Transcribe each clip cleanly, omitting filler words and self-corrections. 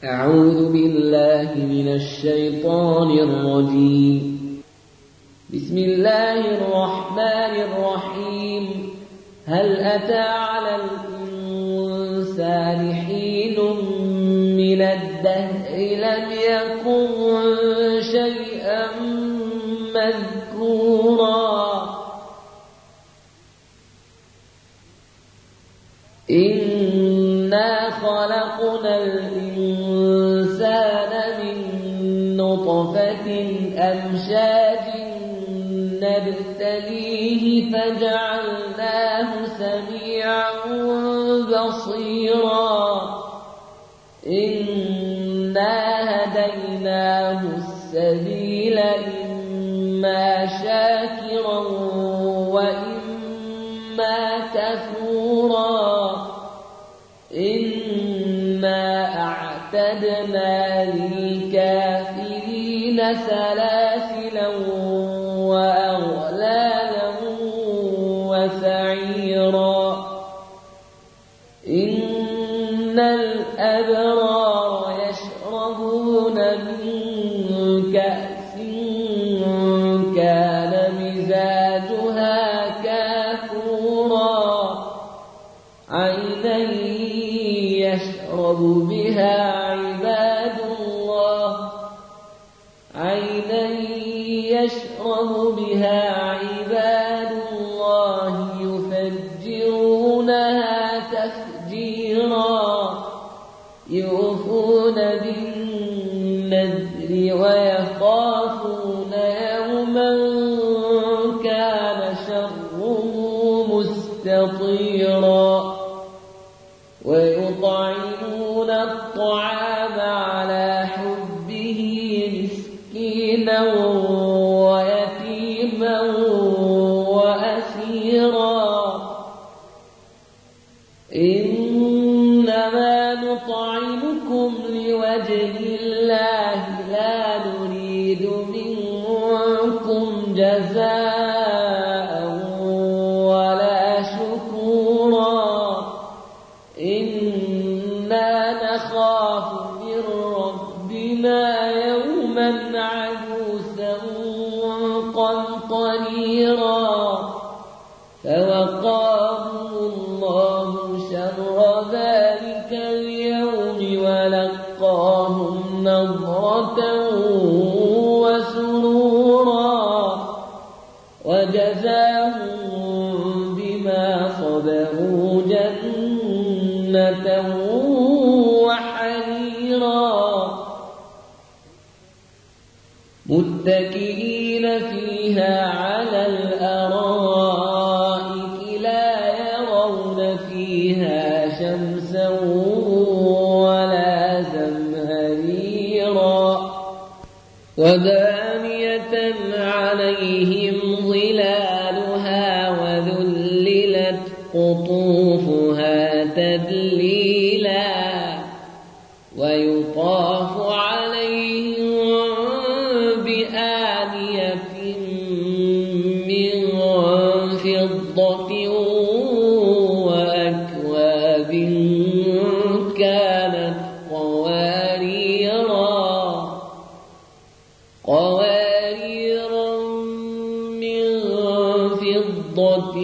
أعوذ بالله من الشيطان الرجيم. بسم الله الرحمن الرحيم. هل أتى على الإنسان حين من الدهر لم يكن شيئا مذكورا إنا خلقنا الإنسان من نطفة أمشاج نبتليه فجعلناه سميعا بصيرا إنا هديناه السبيل إما شاكرا وإما كفورا إنا أعتدنا للكافرين سلاسلا وأغلالا وسعيرا إن الأبرار يشربون من كأس كان مزاجها كافورا عينا يشرب بها عباد الله يفجرونها تفجيرا يوفون بالنذر ويخافون يوما كان شره مستطيرا ويطعمون الطعام على حبه مسكينا ويتيما وأسيرا إنما نطعمكم لوجه الله لا نريد منكم جزاء ولا شكورا إنا نخاف من ربنا يوما عبوسا قمطريرا فوقاهم الله شر ذلك اليوم ولقاهم نضرة وسرورا وجزاهم بما صبروا جنة وحريرا متكئين فيها على الأرائك لا يرون فيها شمسا ولا زمهريرا ودانية عليهم ظلالها وذللت قطوفها تذليلا ويطاف عليهم بآنية من فضة وأكواب كانت قواريرا من فضة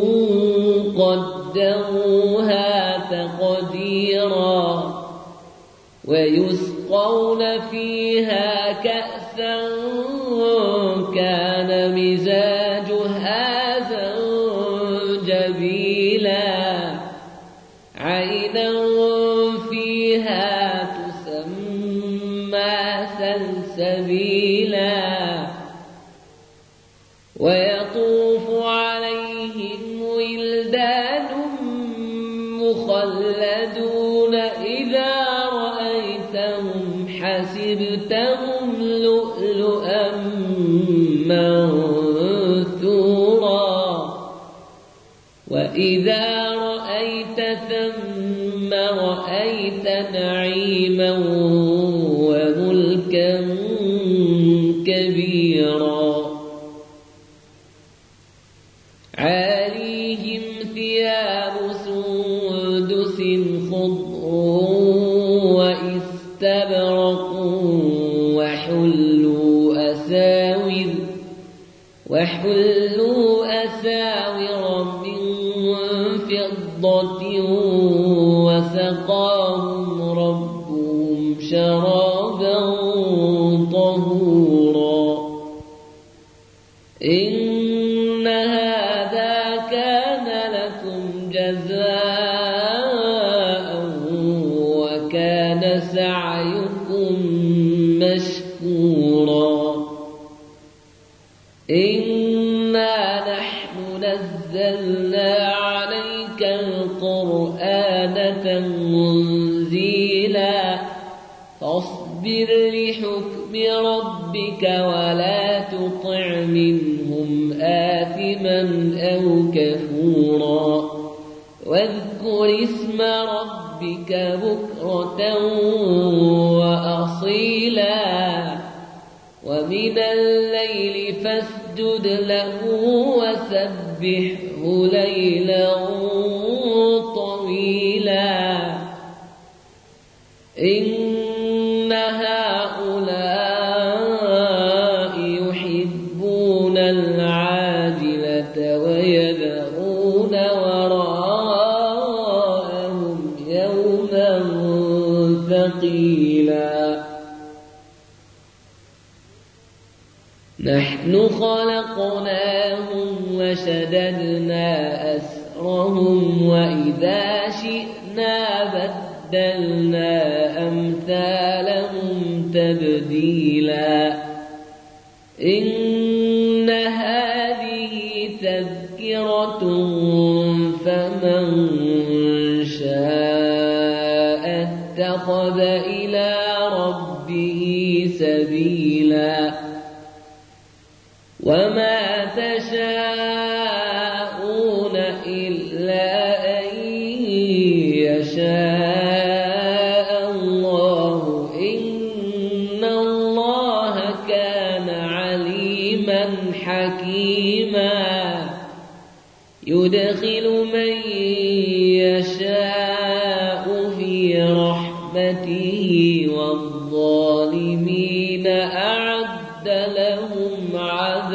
قدروها تقديرا ويسقون فيها كأسا كان مزاجها زنجبيلا عينا فيها تسمى سلسبيلا ويطوف عليهم ولدان مخلدون إذا رأيتهم حسبتهم لؤلؤا منثورا وإذا رأيت ثم رأيت نعيما وملكا كبيرا عاليهم ثياب سندس خضر استبرقوا وحلوا أساور من فضة وسقاهم ربهم شرابا طهورا إن هذا كان لكم جزاء وكان سعيكم مشكورا إنا نحن نزلنا عليك القرآن تنزيلا فاصبر لحكم ربك ولا تطع منهم آثما أو كفورا واذكر اسم ربك بكرة وأصيلا ومن الليل فاسجد له وسبحه ليلا طويلا إن هؤلاء يحبون العاجلة ويذرون وراءهم يوما ثقيلا نحن خلقناهم وشددنا أسرهم وإذا شئنا بدلنا أمثالهم تبديلا إن هذه تذكرة فمن شاء اتخذ إلى ربه سبيلا وما تشاءون إلا أن يشاء الله إن الله كان عليما حكيما يدخل من يشاء في رحمته والظالمين أعد لهم عذابا